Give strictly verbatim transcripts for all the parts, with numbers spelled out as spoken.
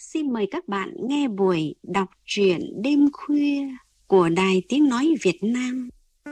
xin mời các bạn nghe buổi đọc truyện đêm khuya của Đài Tiếng Nói Việt Nam.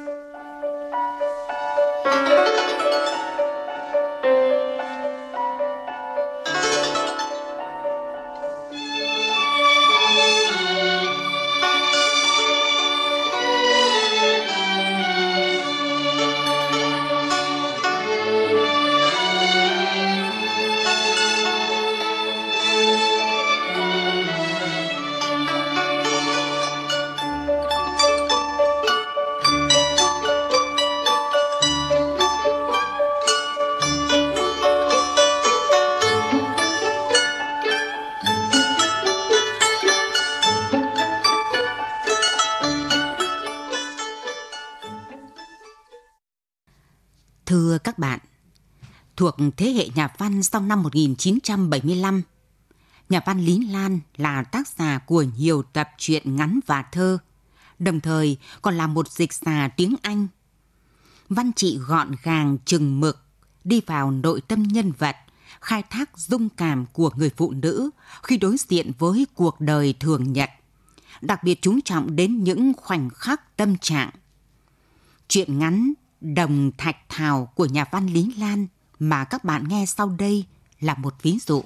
Thưa các bạn, thuộc thế hệ nhà văn sau năm một nghìn chín trăm bảy mươi lăm, nhà văn Lý Lan là tác giả của nhiều tập truyện ngắn và thơ, đồng thời còn là một dịch giả tiếng Anh. Văn chị gọn gàng chừng mực, đi vào nội tâm nhân vật, khai thác dung cảm của người phụ nữ khi đối diện với cuộc đời thường nhật, đặc biệt chú trọng đến những khoảnh khắc tâm trạng. Truyện ngắn Đồng Thạch Thảo của nhà văn Lý Lan mà các bạn nghe sau đây là một ví dụ.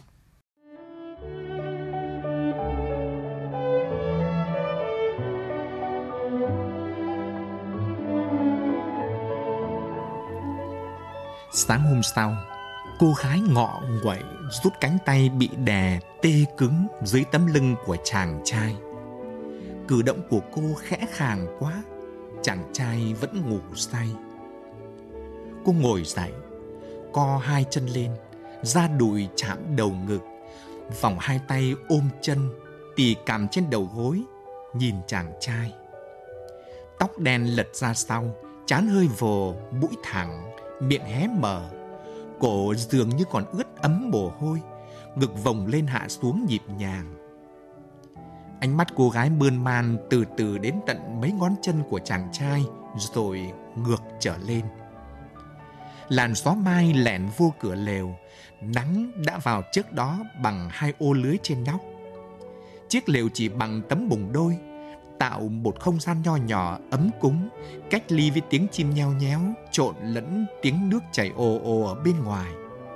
Sáng hôm sau, cô gái ngọ nguậy rút cánh tay bị đè tê cứng dưới tấm lưng của chàng trai. Cử động của cô khẽ khàng quá, chàng trai vẫn ngủ say. Cô ngồi dậy, co hai chân lên, da đùi chạm đầu ngực, vòng hai tay ôm chân, tì cằm trên đầu gối, nhìn chàng trai. Tóc đen lật ra sau, trán hơi vồ, mũi thẳng, miệng hé mở, cổ dường như còn ướt ấm mồ hôi, ngực vòng lên hạ xuống nhịp nhàng. Ánh mắt cô gái mơn man từ từ đến tận mấy ngón chân của chàng trai, rồi ngược trở lên. Làn gió mai lẻn vô cửa lều, nắng đã vào trước đó bằng hai ô lưới trên nóc. Chiếc lều chỉ bằng tấm bùng đôi, tạo một không gian nho nhỏ ấm cúng, cách ly với tiếng chim nheo nhéo trộn lẫn tiếng nước chảy ồ ồ ở bên ngoài.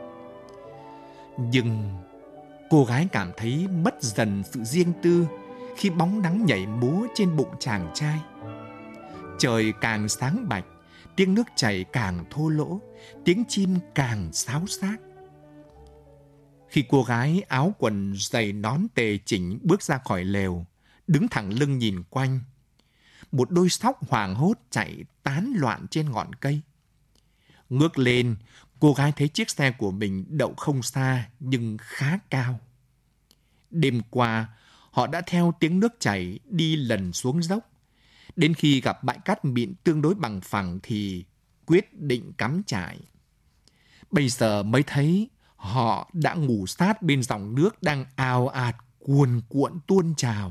Nhưng cô gái cảm thấy mất dần sự riêng tư khi bóng nắng nhảy múa trên bụng chàng trai. Trời càng sáng bạch, tiếng nước chảy càng thô lỗ, tiếng chim càng xáo xác. Khi cô gái áo quần giày nón tề chỉnh bước ra khỏi lều, đứng thẳng lưng nhìn quanh, một đôi sóc hoảng hốt chạy tán loạn trên ngọn cây. Ngước lên, cô gái thấy chiếc xe của mình đậu không xa nhưng khá cao. Đêm qua, họ đã theo tiếng nước chảy đi lần xuống dốc. Đến khi gặp bãi cát mịn tương đối bằng phẳng thì quyết định cắm trại. Bây giờ mới thấy họ đã ngủ sát bên dòng nước đang ào ạt cuồn cuộn tuôn trào.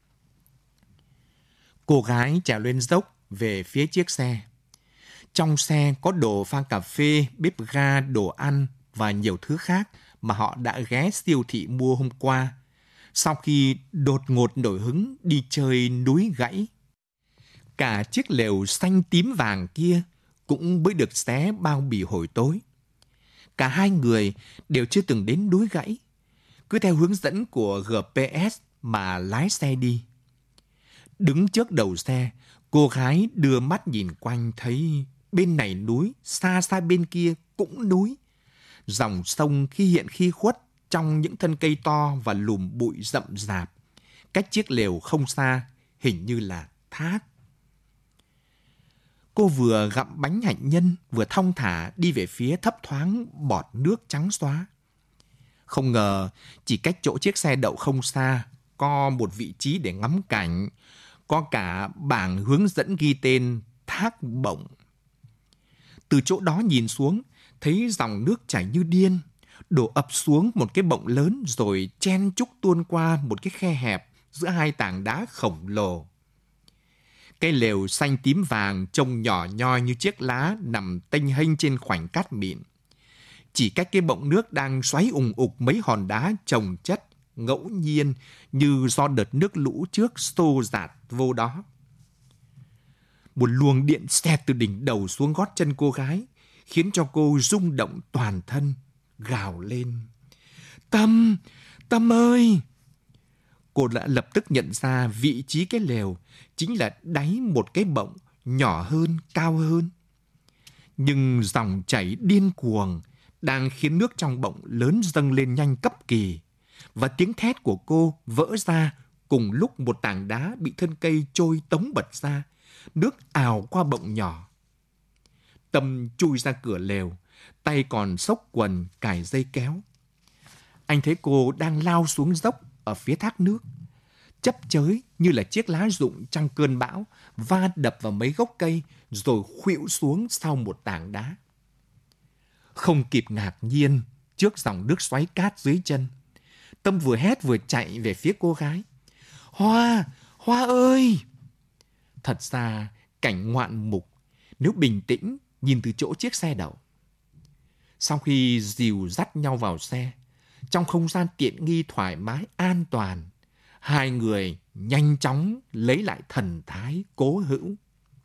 Cô gái trèo lên dốc về phía chiếc xe. Trong xe có đồ pha cà phê, bếp ga, đồ ăn và nhiều thứ khác mà họ đã ghé siêu thị mua hôm qua, sau khi đột ngột nổi hứng đi chơi núi gãy. Cả chiếc lều xanh tím vàng kia cũng mới được xé bao bì hồi tối. Cả hai người đều chưa từng đến núi gãy, cứ theo hướng dẫn của giê pê ét mà lái xe đi. Đứng trước đầu xe, cô gái đưa mắt nhìn quanh thấy bên này núi, xa xa bên kia cũng núi. Dòng sông khi hiện khi khuất trong những thân cây to và lùm bụi rậm rạp. Cách chiếc lều không xa, hình như là thác. Cô vừa gặm bánh hạnh nhân, vừa thong thả đi về phía thấp thoáng bọt nước trắng xóa. Không ngờ, chỉ cách chỗ chiếc xe đậu không xa, có một vị trí để ngắm cảnh, có cả bảng hướng dẫn ghi tên Thác Bổng. Từ chỗ đó nhìn xuống, thấy dòng nước chảy như điên, đổ ập xuống một cái bọng lớn rồi chen chúc tuôn qua một cái khe hẹp giữa hai tảng đá khổng lồ. Cái lều xanh tím vàng trông nhỏ nhoi như chiếc lá nằm tênh hênh trên khoảnh cát mịn. Chỉ cách cái bọng nước đang xoáy ùng ục mấy hòn đá chồng chất ngẫu nhiên như do đợt nước lũ trước xô dạt vô đó. Một luồng điện xẹt từ đỉnh đầu xuống gót chân cô gái, khiến cho cô rung động toàn thân, gào lên. Tâm! Tâm ơi! Cô đã lập tức nhận ra vị trí cái lều chính là đáy một cái bọng nhỏ hơn, cao hơn. Nhưng dòng chảy điên cuồng đang khiến nước trong bọng lớn dâng lên nhanh cấp kỳ, và tiếng thét của cô vỡ ra cùng lúc một tảng đá bị thân cây trôi tống bật ra, nước ào qua bọng nhỏ. Tâm chui ra cửa lều, tay còn xốc quần cài dây kéo. Anh thấy cô đang lao xuống dốc ở phía thác nước, chấp chới như là chiếc lá rụng trong cơn bão, va đập vào mấy gốc cây rồi khuỵu xuống sau một tảng đá. Không kịp ngạc nhiên trước dòng nước xoáy cát dưới chân, Tâm vừa hét vừa chạy về phía cô gái. Hoa! Hoa ơi! Thật ra cảnh ngoạn mục nếu bình tĩnh nhìn từ chỗ chiếc xe đậu. Sau khi dìu dắt nhau vào xe, trong không gian tiện nghi thoải mái an toàn, hai người nhanh chóng lấy lại thần thái cố hữu.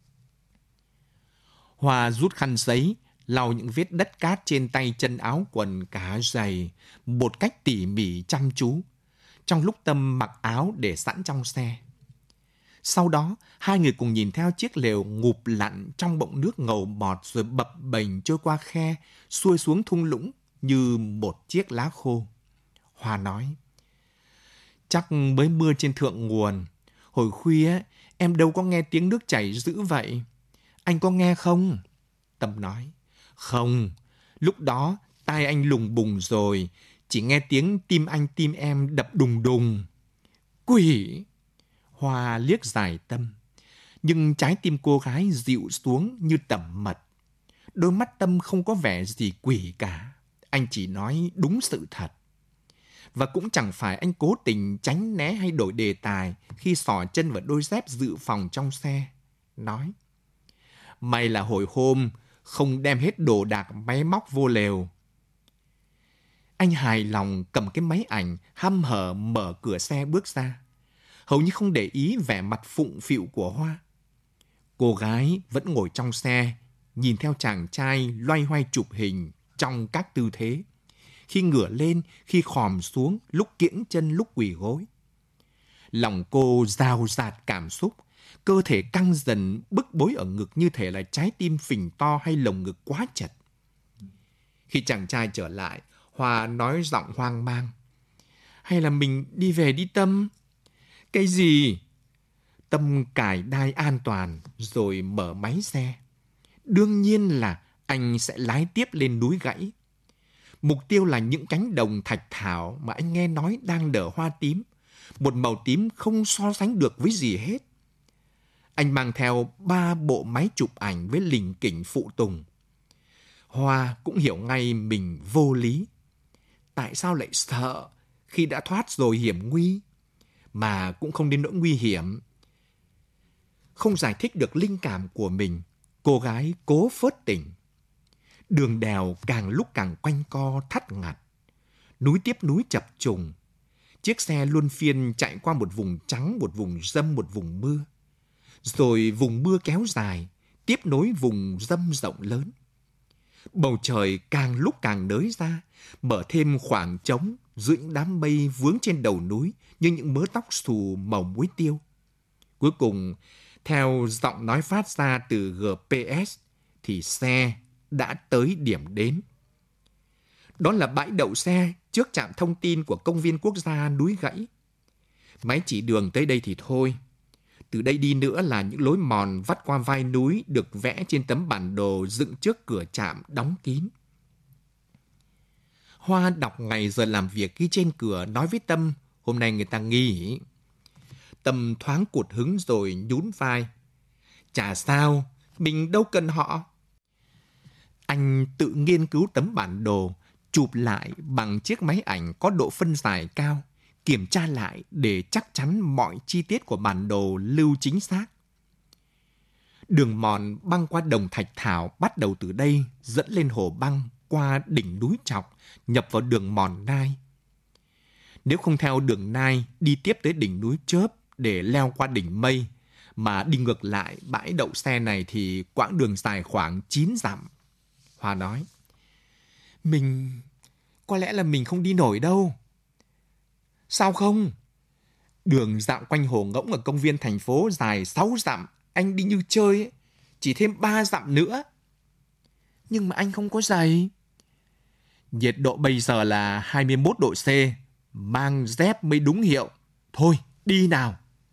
Hoa rút khăn giấy, lau những vết đất cát trên tay chân áo quần cả giày một cách tỉ mỉ chăm chú, trong lúc Tâm mặc áo để sẵn trong xe. Sau đó, hai người cùng nhìn theo chiếc lều ngụp lặn trong bọng nước ngầu bọt rồi bập bềnh trôi qua khe, xuôi xuống thung lũng như một chiếc lá khô. Hoa nói, chắc mới mưa trên thượng nguồn. Hồi khuya em đâu có nghe tiếng nước chảy dữ vậy. Anh có nghe không? Tâm nói, không, lúc đó tai anh lùng bùng rồi, chỉ nghe tiếng tim anh tim em đập đùng đùng. Quỷ! Hoa liếc dài Tâm, nhưng trái tim cô gái dịu xuống như tẩm mật. Đôi mắt Tâm không có vẻ gì quỷ cả, anh chỉ nói đúng sự thật. Và cũng chẳng phải anh cố tình tránh né hay đổi đề tài khi xỏ chân vào đôi dép dự phòng trong xe. Nói, may là hồi hôm không đem hết đồ đạc máy móc vô lều. Anh hài lòng cầm cái máy ảnh, hăm hở mở cửa xe bước ra, hầu như không để ý vẻ mặt phụng phịu của Hoa. Cô gái vẫn ngồi trong xe, nhìn theo chàng trai loay hoay chụp hình trong các tư thế, khi ngửa lên, khi khòm xuống, lúc kiễng chân, lúc quỳ gối. Lòng cô dao dạt cảm xúc, cơ thể căng dần bức bối ở ngực như thể là trái tim phình to hay lồng ngực quá chật. Khi chàng trai trở lại, Hoa nói giọng hoang mang, hay là mình đi về đi Tâm? Cái gì? Tâm cài đai an toàn rồi mở máy xe. Đương nhiên là anh sẽ lái tiếp lên núi Gãy. Mục tiêu là những cánh đồng thạch thảo mà anh nghe nói đang nở hoa tím, một màu tím không so sánh được với gì hết. Anh mang theo ba bộ máy chụp ảnh với lình kỉnh phụ tùng. Hoa cũng hiểu ngay mình vô lý. Tại sao lại sợ khi đã thoát rồi hiểm nguy? Mà cũng không đến nỗi nguy hiểm. Không giải thích được linh cảm của mình, cô gái cố phớt tỉnh. Đường đèo càng lúc càng quanh co thắt ngặt, núi tiếp núi chập trùng. Chiếc xe luân phiên chạy qua một vùng trắng, một vùng râm, một vùng mưa. Rồi vùng mưa kéo dài, tiếp nối vùng râm rộng lớn. Bầu trời càng lúc càng nới ra, mở thêm khoảng trống giữa những đám mây vướng trên đầu núi như những mớ tóc xù màu muối tiêu. Cuối cùng, theo giọng nói phát ra từ giê pê ét, thì xe đã tới điểm đến. Đó là bãi đậu xe trước trạm thông tin của công viên quốc gia núi Gãy. Máy chỉ đường tới đây thì thôi. Từ đây đi nữa là những lối mòn vắt qua vai núi được vẽ trên tấm bản đồ dựng trước cửa trạm đóng kín. Hoa đọc ngày giờ làm việc ghi trên cửa, nói với Tâm hôm nay người ta nghỉ. Tâm thoáng cụt hứng rồi nhún vai. Chả sao, mình đâu cần họ. Anh tự nghiên cứu tấm bản đồ, chụp lại bằng chiếc máy ảnh có độ phân giải cao, kiểm tra lại để chắc chắn mọi chi tiết của bản đồ lưu chính xác. Đường mòn băng qua đồng thạch thảo bắt đầu từ đây, dẫn lên hồ băng, qua đỉnh núi Chọc, nhập vào đường mòn Nai. Nếu không theo đường nai đi tiếp tới đỉnh núi Chớp để leo qua đỉnh Mây, mà đi ngược lại bãi đậu xe này thì quãng đường dài khoảng chín dặm. Hoa nói, Mình... có lẽ là mình không đi nổi đâu. Sao không? Đường dạo quanh hồ Ngỗng ở công viên thành phố dài sáu dặm, anh đi như chơi ấy. Chỉ thêm ba dặm nữa. Nhưng mà anh không có giày. Nhiệt độ bây giờ là hai mươi mốt độ C, mang dép mới đúng hiệu. Thôi, đi nào.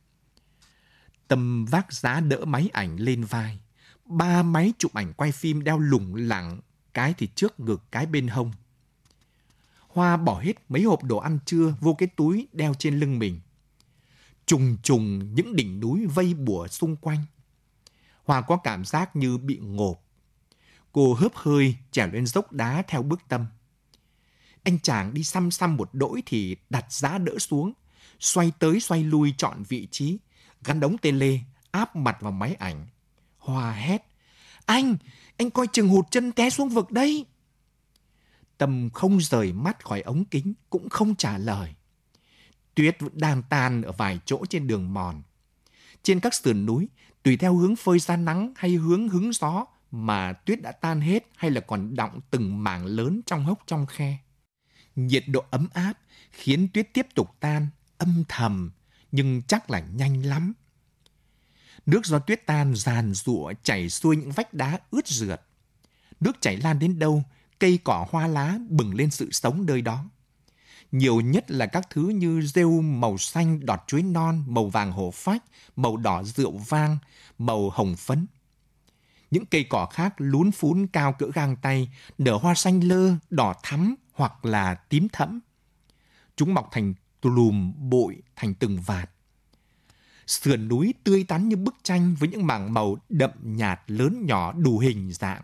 Tâm vác giá đỡ máy ảnh lên vai. Ba máy chụp ảnh quay phim đeo lủng lẳng, cái thì trước ngực, cái bên hông. Hoa bỏ hết mấy hộp đồ ăn trưa vô cái túi đeo trên lưng mình. Trùng trùng những đỉnh núi vây bủa xung quanh. Hoa có cảm giác như bị ngộp. Cô hớp hơi trèo lên dốc đá theo bước Tâm. Anh chàng đi xăm xăm một đỗi thì đặt giá đỡ xuống, xoay tới xoay lui chọn vị trí, gắn đống tele, áp mặt vào máy ảnh. Hoa hét, Anh, anh coi chừng hụt chân té xuống vực đấy. Tâm không rời mắt khỏi ống kính, cũng không trả lời. Tuyết vẫn đang tan ở vài chỗ trên đường mòn. Trên các sườn núi, tùy theo hướng phơi ra nắng hay hướng hứng gió mà tuyết đã tan hết hay là còn đọng từng mảng lớn trong hốc trong khe. Nhiệt độ ấm áp khiến tuyết tiếp tục tan, âm thầm, nhưng chắc là nhanh lắm. Nước do tuyết tan giàn giụa chảy xuôi những vách đá ướt rượt. Nước chảy lan đến đâu, cây cỏ hoa lá bừng lên sự sống nơi đó. Nhiều nhất là các thứ như rêu màu xanh đọt chuối non, màu vàng hổ phách, màu đỏ rượu vang, màu hồng phấn. Những cây cỏ khác lún phún cao cỡ gang tay, nở hoa xanh lơ, đỏ thắm hoặc là tím thẫm. Chúng mọc thành lùm bụi, thành từng vạt. Sườn núi tươi tắn như bức tranh với những mảng màu đậm nhạt lớn nhỏ đủ hình dạng.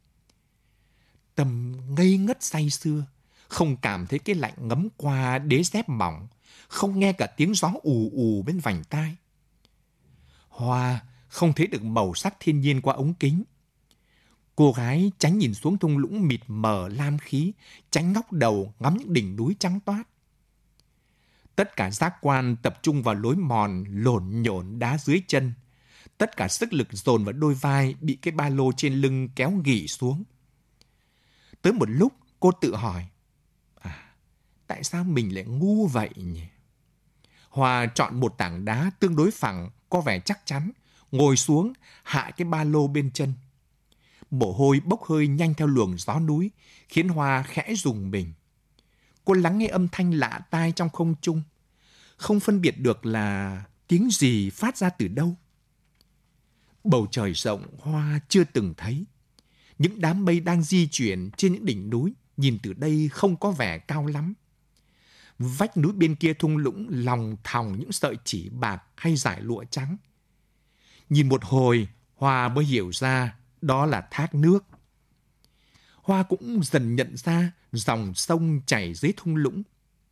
Tâm ngây ngất say sưa, không cảm thấy cái lạnh ngấm qua đế dép mỏng, không nghe cả tiếng gió ù ù bên vành tai. Hoa không thấy được màu sắc thiên nhiên qua ống kính. Cô gái tránh nhìn xuống thung lũng mịt mờ lam khí, tránh ngóc đầu ngắm những đỉnh núi trắng toát. Tất cả giác quan tập trung vào lối mòn lổn nhổn đá dưới chân. Tất cả sức lực dồn vào đôi vai bị cái ba lô trên lưng kéo ghì xuống. Tới một lúc cô tự hỏi, à, tại sao mình lại ngu vậy nhỉ? Hoa chọn một tảng đá tương đối phẳng, có vẻ chắc chắn, ngồi xuống, hạ cái ba lô bên chân. Mồ hôi bốc hơi nhanh theo luồng gió núi, khiến Hoa khẽ rùng mình. Cô lắng nghe âm thanh lạ tai trong không trung, không phân biệt được là tiếng gì phát ra từ đâu. Bầu trời rộng Hoa chưa từng thấy. Những đám mây đang di chuyển trên những đỉnh núi, nhìn từ đây không có vẻ cao lắm. Vách núi bên kia thung lũng lòng thòng những sợi chỉ bạc hay dải lụa trắng. Nhìn một hồi, Hoa mới hiểu ra đó là thác nước. Hoa cũng dần nhận ra dòng sông chảy dưới thung lũng.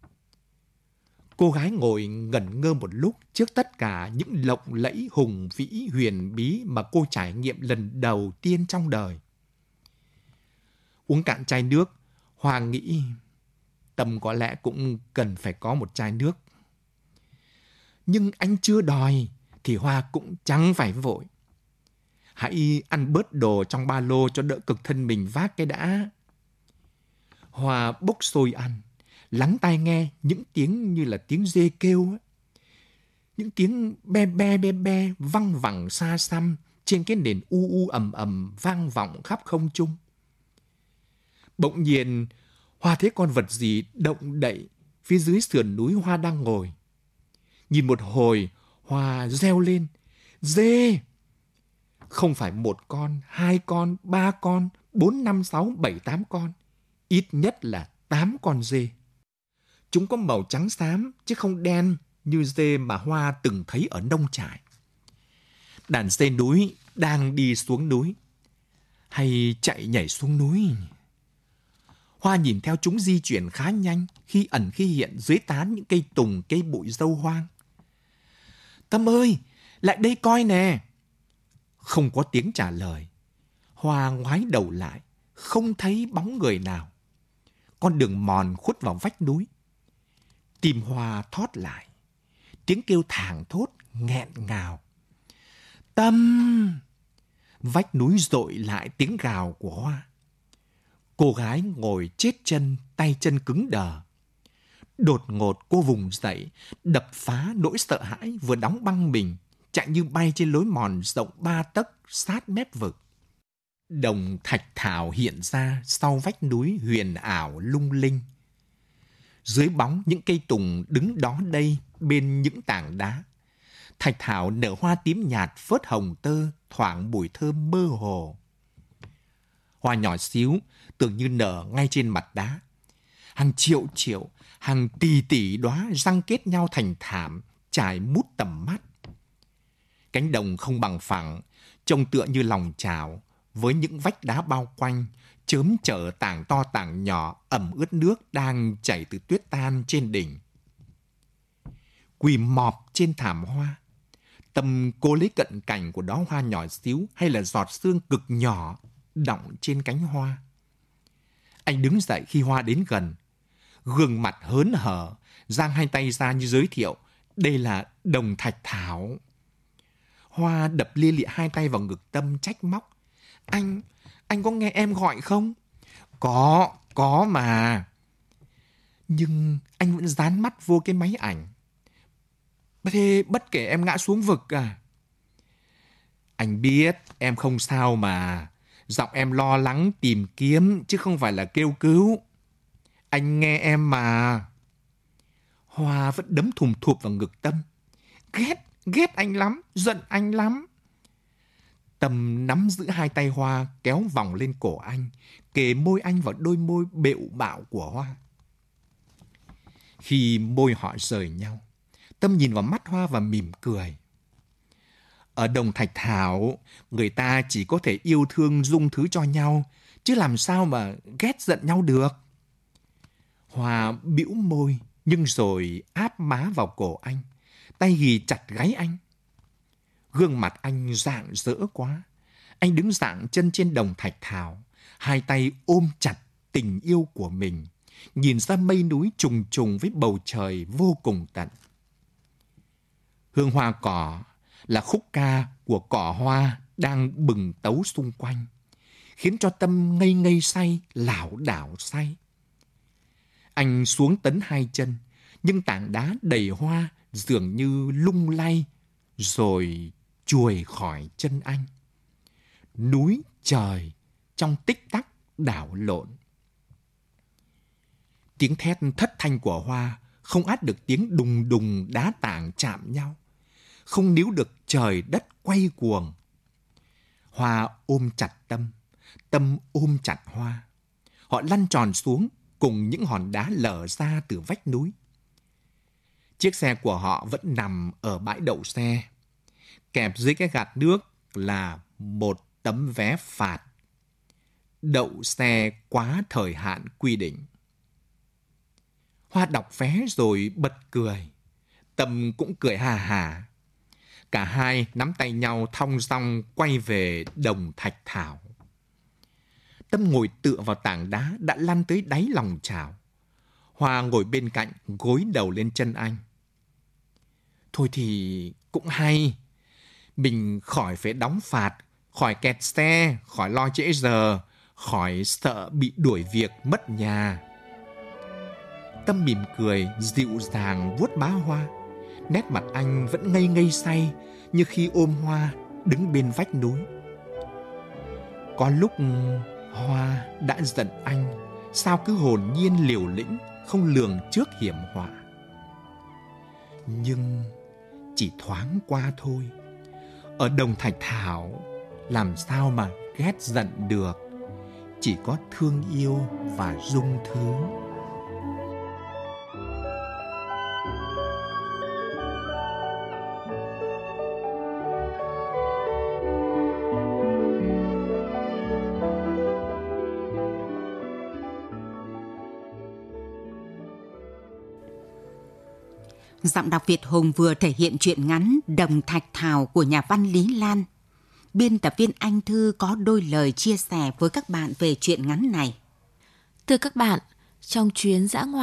Cô gái ngồi ngẩn ngơ một lúc trước tất cả những lộng lẫy hùng vĩ huyền bí mà cô trải nghiệm lần đầu tiên trong đời. Uống cạn chai nước, Hoa nghĩ Tâm có lẽ cũng cần phải có một chai nước. Nhưng anh chưa đòi thì Hoa cũng chẳng phải vội. Hãy ăn bớt đồ trong ba lô cho đỡ cực thân mình vác cái đã. Hoa bốc xôi ăn, lắng tai nghe những tiếng như là tiếng dê kêu ấy. Những tiếng be be be be văng vẳng xa xăm trên cái nền u u ầm ầm vang vọng khắp không trung. Bỗng nhiên, Hoa thấy con vật gì động đậy phía dưới sườn núi Hoa đang ngồi. Nhìn một hồi, Hoa reo lên, dê! Không phải một con, hai con, ba con, bốn, năm, sáu, bảy, tám con. Ít nhất là tám con dê. Chúng có màu trắng xám chứ không đen như dê mà Hoa từng thấy ở nông trại. Đàn dê núi đang đi xuống núi hay chạy nhảy xuống núi. Hoa nhìn theo chúng di chuyển khá nhanh, khi ẩn khi hiện dưới tán những cây tùng, cây bụi dâu hoang. Tâm ơi, lại đây coi nè! Không có tiếng trả lời. Hoa ngoái đầu lại, không thấy bóng người nào. Con đường mòn khuất vào vách núi. Tim Hoa thót lại, tiếng kêu thảng thốt nghẹn ngào. Tâm! Vách núi dội lại tiếng gào của Hoa. Cô gái ngồi chết chân, tay chân cứng đờ. Đột ngột cô vùng dậy, đập phá nỗi sợ hãi vừa đóng băng mình, chạy như bay trên lối mòn rộng ba tấc sát mép vực. Đồng thạch thảo hiện ra sau vách núi huyền ảo lung linh. Dưới bóng những cây tùng đứng đó đây bên những tảng đá, thạch thảo nở hoa tím nhạt phớt hồng tơ, thoảng mùi thơm mơ hồ. Hoa nhỏ xíu tưởng như nở ngay trên mặt đá. Hàng triệu triệu, hàng tỷ tỷ đóa răng kết nhau thành thảm, trải mút tầm mắt. Cánh đồng không bằng phẳng, trông tựa như lòng chảo, với những vách đá bao quanh, chớm chở tảng to tảng nhỏ ẩm ướt nước đang chảy từ tuyết tan trên đỉnh. Quỳ mọp trên thảm hoa, Tâm cố lấy cận cảnh của đóa hoa nhỏ xíu hay là giọt sương cực nhỏ đọng trên cánh hoa. Anh đứng dậy khi hoa đến gần, gương mặt hớn hở, giang hai tay ra như giới thiệu, đây là đồng thạch thảo. Hoa đập lia lịa hai tay vào ngực Tâm trách móc. Anh, anh có nghe em gọi không? Có, có mà. Nhưng anh vẫn dán mắt vô cái máy ảnh. Thế bất kể em ngã xuống vực à? Anh biết em không sao mà. Giọng em lo lắng tìm kiếm chứ không phải là kêu cứu. Anh nghe em mà. Hoa vẫn đấm thùm thụp vào ngực Tâm. Ghét, ghét anh lắm, giận anh lắm. Tâm nắm giữ hai tay Hoa kéo vòng lên cổ anh, kề môi anh vào đôi môi bệu bạo của Hoa. Khi môi họ rời nhau, Tâm nhìn vào mắt Hoa và mỉm cười. Ở đồng thạch thảo, người ta chỉ có thể yêu thương dung thứ cho nhau, chứ làm sao mà ghét giận nhau được. Hoa bĩu môi, nhưng rồi áp má vào cổ anh, tay ghì chặt gáy anh. Gương mặt anh rạng rỡ quá. Anh đứng dạng chân trên đồng thạch thảo, hai tay ôm chặt tình yêu của mình, nhìn ra mây núi trùng trùng với bầu trời vô cùng tận. Hương hoa cỏ là khúc ca của cỏ hoa đang bừng tấu xung quanh, khiến cho Tâm ngây ngây say, lảo đảo say. Anh xuống tấn hai chân, nhưng tảng đá đầy hoa dường như lung lay, rồi chuồi khỏi chân anh. Núi trời trong tích tắc đảo lộn. Tiếng thét thất thanh của Hoa không át được tiếng đùng đùng đá tảng chạm nhau, không níu được trời đất quay cuồng. Hoa ôm chặt Tâm, Tâm ôm chặt Hoa. Họ lăn tròn xuống cùng những hòn đá lở ra từ vách núi. Chiếc xe của họ vẫn nằm ở bãi đậu xe. Kẹp dưới cái gạt nước là một tấm vé phạt. Đậu xe quá thời hạn quy định. Hoa đọc vé rồi bật cười. Tâm cũng cười hà hà. Cả hai nắm tay nhau thong dong quay về đồng thạch thảo. Tâm ngồi tựa vào tảng đá đã lăn tới đáy lòng chảo. Hoa ngồi bên cạnh gối đầu lên chân anh. Thôi thì cũng hay. Mình khỏi phải đóng phạt, khỏi kẹt xe, khỏi lo trễ giờ, khỏi sợ bị đuổi việc mất nhà. Tâm mỉm cười, dịu dàng vuốt má Hoa. Nét mặt anh vẫn ngây ngây say như khi ôm Hoa đứng bên vách núi. Có lúc Hoa đã giận anh, sao cứ hồn nhiên liều lĩnh, không lường trước hiểm họa. Nhưng chỉ thoáng qua thôi. Ở đồng thạch thảo, làm sao mà ghét giận được, chỉ có thương yêu và dung thứ. Giọng đọc Việt Hùng vừa thể hiện truyện ngắn Đồng Thạch Thảo của nhà văn Lý Lan. Biên tập viên Anh Thư có đôi lời chia sẻ với các bạn về truyện ngắn này. Thưa các bạn, trong chuyến dã ngoại,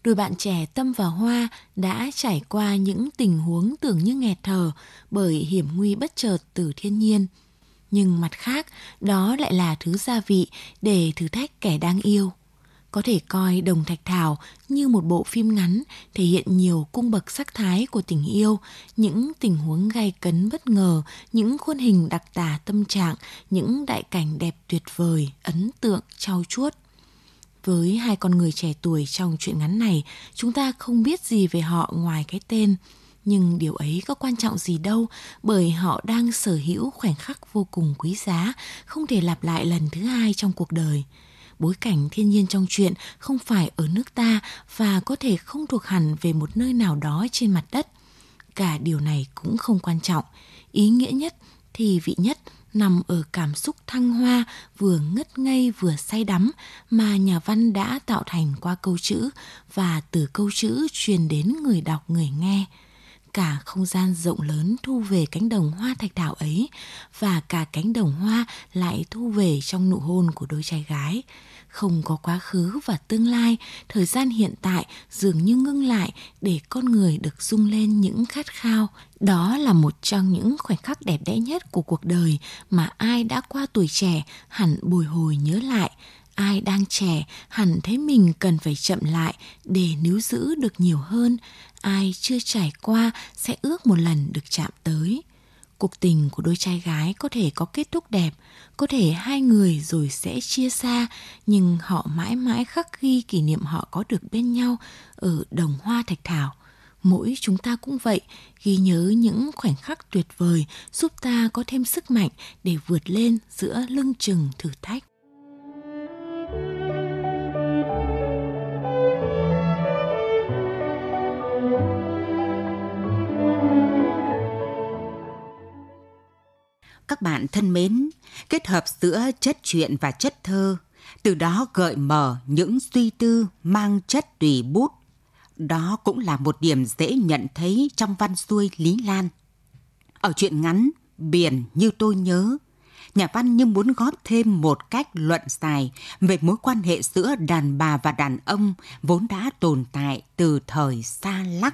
Đôi bạn trẻ Tâm và Hoa đã trải qua những tình huống tưởng như nghẹt thở bởi hiểm nguy bất chợt từ thiên nhiên. Nhưng mặt khác, đó lại là thứ gia vị để thử thách kẻ đang yêu. Có thể coi Đồng Thạch Thảo như một bộ phim ngắn thể hiện nhiều cung bậc sắc thái của tình yêu, những tình huống gay cấn bất ngờ, những khuôn hình đặc tả tâm trạng, những đại cảnh đẹp tuyệt vời, ấn tượng, trau chuốt. Với hai con người trẻ tuổi trong truyện ngắn này, chúng ta không biết gì về họ ngoài cái tên. Nhưng điều ấy có quan trọng gì đâu, bởi họ đang sở hữu khoảnh khắc vô cùng quý giá, không thể lặp lại lần thứ hai trong cuộc đời. Bối cảnh thiên nhiên trong truyện không phải ở nước ta và có thể không thuộc hẳn về một nơi nào đó trên mặt đất. Cả điều này cũng không quan trọng. Ý nghĩa nhất, thì vị nhất nằm ở cảm xúc thăng hoa, vừa ngất ngây vừa say đắm mà nhà văn đã tạo thành qua câu chữ và từ câu chữ truyền đến người đọc người nghe. Cả không gian rộng lớn thu về cánh đồng hoa thạch thảo ấy và cả cánh đồng hoa lại thu về trong nụ hôn của đôi trai gái. Không có quá khứ và tương lai, thời gian hiện tại dường như ngưng lại để con người được rung lên những khát khao. Đó là một trong những khoảnh khắc đẹp đẽ nhất của cuộc đời mà ai đã qua tuổi trẻ hẳn bồi hồi nhớ lại. Ai đang trẻ hẳn thấy mình cần phải chậm lại để níu giữ được nhiều hơn. Ai chưa trải qua sẽ ước một lần được chạm tới. Cuộc tình của đôi trai gái có thể có kết thúc đẹp, có thể hai người rồi sẽ chia xa, nhưng họ mãi mãi khắc ghi kỷ niệm họ có được bên nhau ở đồng hoa thạch thảo. Mỗi chúng ta cũng vậy, ghi nhớ những khoảnh khắc tuyệt vời giúp ta có thêm sức mạnh để vượt lên giữa lưng chừng thử thách. Các bạn thân mến, kết hợp giữa chất truyện và chất thơ, từ đó gợi mở những suy tư mang chất tùy bút. Đó cũng là một điểm dễ nhận thấy trong văn xuôi Lý Lan. Ở truyện ngắn Biển Như Tôi Nhớ, nhà văn như muốn góp thêm một cách luận giải về mối quan hệ giữa đàn bà và đàn ông vốn đã tồn tại từ thời xa lắc.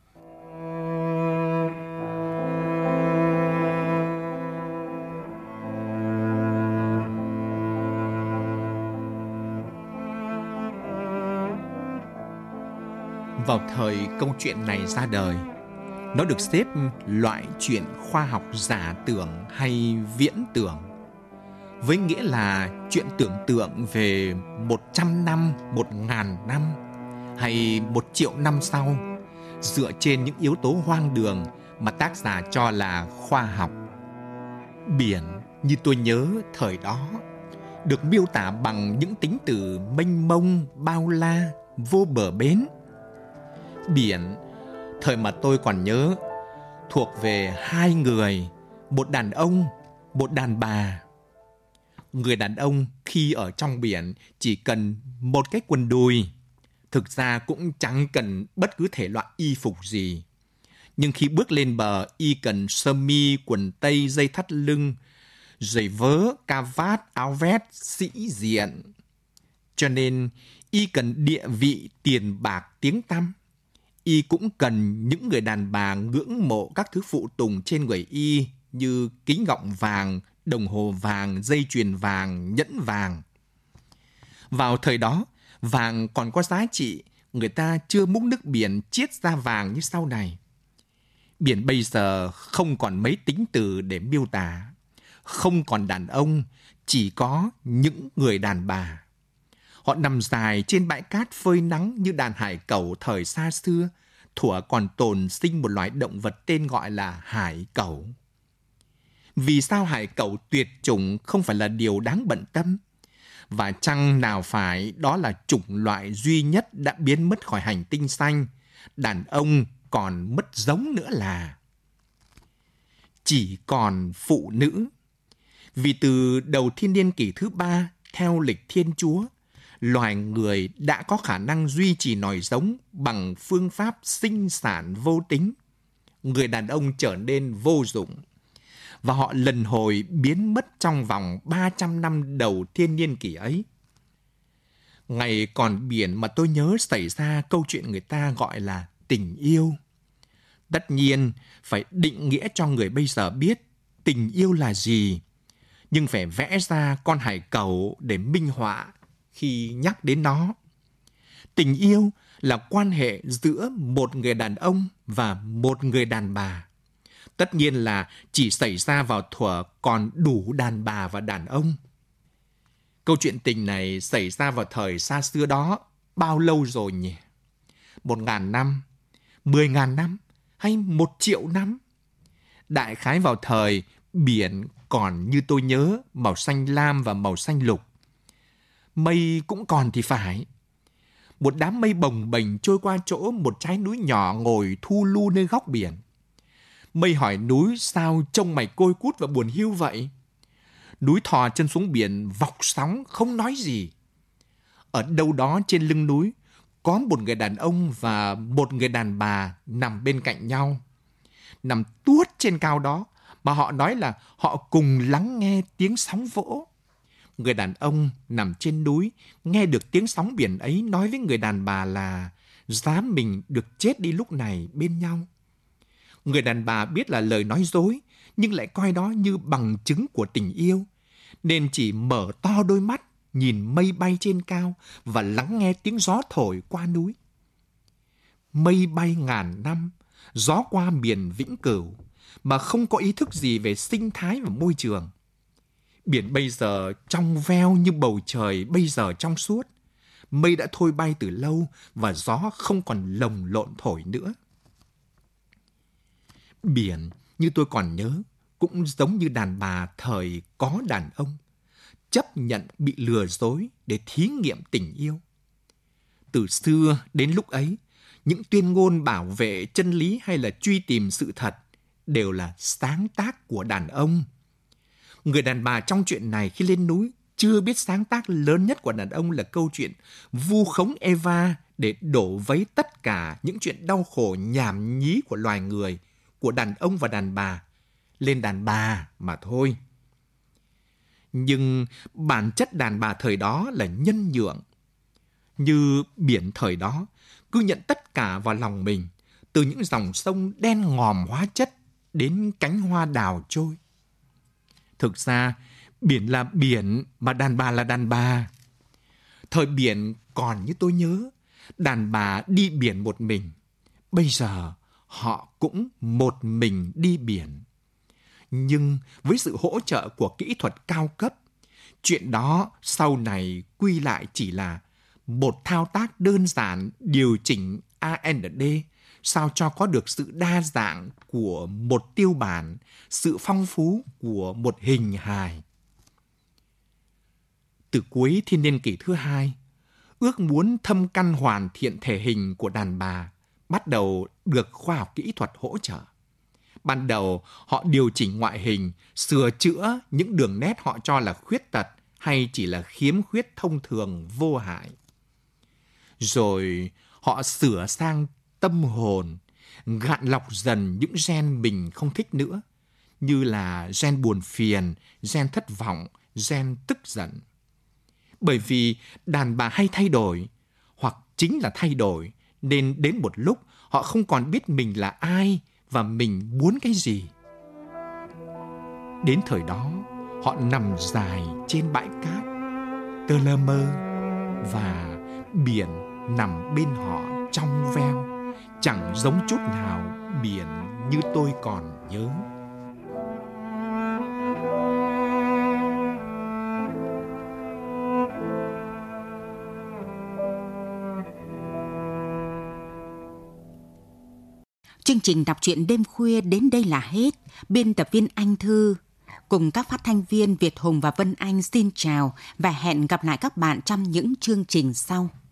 Vào thời câu chuyện này ra đời, nó được xếp loại chuyện khoa học giả tưởng hay viễn tưởng, với nghĩa là chuyện tưởng tượng về một trăm năm, một ngàn năm hay một triệu năm sau, dựa trên những yếu tố hoang đường mà tác giả cho là khoa học. Biển Như Tôi Nhớ thời đó được miêu tả bằng những tính từ mênh mông, bao la, vô bờ bến. Biển, thời mà tôi còn nhớ, thuộc về hai người, một đàn ông, một đàn bà. Người đàn ông khi ở trong biển chỉ cần một cái quần đùi, thực ra cũng chẳng cần bất cứ thể loại y phục gì. Nhưng khi bước lên bờ, y cần sơ mi, quần tây, dây thắt lưng, giày vớ, cà vát, áo vest, sĩ diện. Cho nên y cần địa vị, tiền bạc, tiếng tăm. Y cũng cần những người đàn bà ngưỡng mộ các thứ phụ tùng trên người y như kính gọng vàng, đồng hồ vàng, dây chuyền vàng, nhẫn vàng. Vào thời đó, vàng còn có giá trị, người ta chưa múc nước biển chiết ra vàng như sau này. Biển bây giờ không còn mấy tính từ để miêu tả, không còn đàn ông, chỉ có những người đàn bà. Họ nằm dài trên bãi cát phơi nắng như đàn hải cẩu thời xa xưa, thuở còn tồn sinh một loài động vật tên gọi là hải cẩu. Vì sao hải cẩu tuyệt chủng không phải là điều đáng bận tâm? Và chăng nào phải đó là chủng loại duy nhất đã biến mất khỏi hành tinh xanh, đàn ông còn mất giống nữa là chỉ còn phụ nữ. Vì từ đầu thiên niên kỷ thứ ba, theo lịch Thiên Chúa, loài người đã có khả năng duy trì nòi giống bằng phương pháp sinh sản vô tính. Người đàn ông trở nên vô dụng, và họ lần hồi biến mất trong vòng ba trăm năm đầu thiên niên kỷ ấy. Ngày còn biển mà tôi nhớ xảy ra câu chuyện người ta gọi là tình yêu. Tất nhiên, phải định nghĩa cho người bây giờ biết tình yêu là gì, nhưng phải vẽ ra con hải cẩu để minh họa khi nhắc đến nó. Tình yêu là quan hệ giữa một người đàn ông và một người đàn bà. Tất nhiên là chỉ xảy ra vào thuở còn đủ đàn bà và đàn ông. Câu chuyện tình này xảy ra vào thời xa xưa đó, bao lâu rồi nhỉ? Một ngàn năm, mười ngàn năm hay một triệu năm? Đại khái vào thời biển còn như tôi nhớ màu xanh lam và màu xanh lục. Mây cũng còn thì phải. Một đám mây bồng bềnh trôi qua chỗ một trái núi nhỏ ngồi thu lu nơi góc biển. Mây hỏi núi sao trông mày côi cút và buồn hiu vậy? Núi thò chân xuống biển vọc sóng không nói gì. Ở đâu đó trên lưng núi có một người đàn ông và một người đàn bà nằm bên cạnh nhau. Nằm tuốt trên cao đó mà họ nói là họ cùng lắng nghe tiếng sóng vỗ. Người đàn ông nằm trên núi nghe được tiếng sóng biển ấy nói với người đàn bà là giá mình được chết đi lúc này bên nhau. Người đàn bà biết là lời nói dối nhưng lại coi đó như bằng chứng của tình yêu, nên chỉ mở to đôi mắt nhìn mây bay trên cao và lắng nghe tiếng gió thổi qua núi. Mây bay ngàn năm, gió qua miền vĩnh cửu mà không có ý thức gì về sinh thái và môi trường. Biển bây giờ trong veo như bầu trời bây giờ trong suốt. Mây đã thôi bay từ lâu và gió không còn lồng lộn thổi nữa. Biển, như tôi còn nhớ, cũng giống như đàn bà thời có đàn ông, chấp nhận bị lừa dối để thí nghiệm tình yêu. Từ xưa đến lúc ấy, những tuyên ngôn bảo vệ chân lý hay là truy tìm sự thật đều là sáng tác của đàn ông. Người đàn bà trong chuyện này khi lên núi chưa biết sáng tác lớn nhất của đàn ông là câu chuyện vu khống Eva để đổ vấy tất cả những chuyện đau khổ nhảm nhí của loài người, của đàn ông và đàn bà, lên đàn bà mà thôi. Nhưng bản chất đàn bà thời đó là nhân nhượng. Như biển thời đó, cứ nhận tất cả vào lòng mình, từ những dòng sông đen ngòm hóa chất đến cánh hoa đào trôi. Thực ra, biển là biển mà đàn bà là đàn bà. Thời biển còn như tôi nhớ, đàn bà đi biển một mình. Bây giờ, họ cũng một mình đi biển. Nhưng với sự hỗ trợ của kỹ thuật cao cấp, chuyện đó sau này quy lại chỉ là một thao tác đơn giản điều chỉnh a en đê sao cho có được sự đa dạng của một tiêu bản, sự phong phú của một hình hài. Từ cuối thiên niên kỷ thứ hai, ước muốn thâm căn hoàn thiện thể hình của đàn bà bắt đầu được khoa học kỹ thuật hỗ trợ. Ban đầu, họ điều chỉnh ngoại hình, sửa chữa những đường nét họ cho là khuyết tật hay chỉ là khiếm khuyết thông thường vô hại. Rồi họ sửa sang tâm hồn, gạn lọc dần những gen mình không thích nữa, như là gen buồn phiền, gen thất vọng, gen tức giận. Bởi vì đàn bà hay thay đổi, hoặc chính là thay đổi, nên đến một lúc họ không còn biết mình là ai và mình muốn cái gì. Đến thời đó, họ nằm dài trên bãi cát, tơ lơ mơ, và biển nằm bên họ trong veo, chẳng giống chút nào biển như tôi còn nhớ. Chương trình đọc truyện đêm khuya đến đây là hết. Biên tập viên Anh Thư cùng các phát thanh viên Việt Hùng và Vân Anh xin chào và hẹn gặp lại các bạn trong những chương trình sau.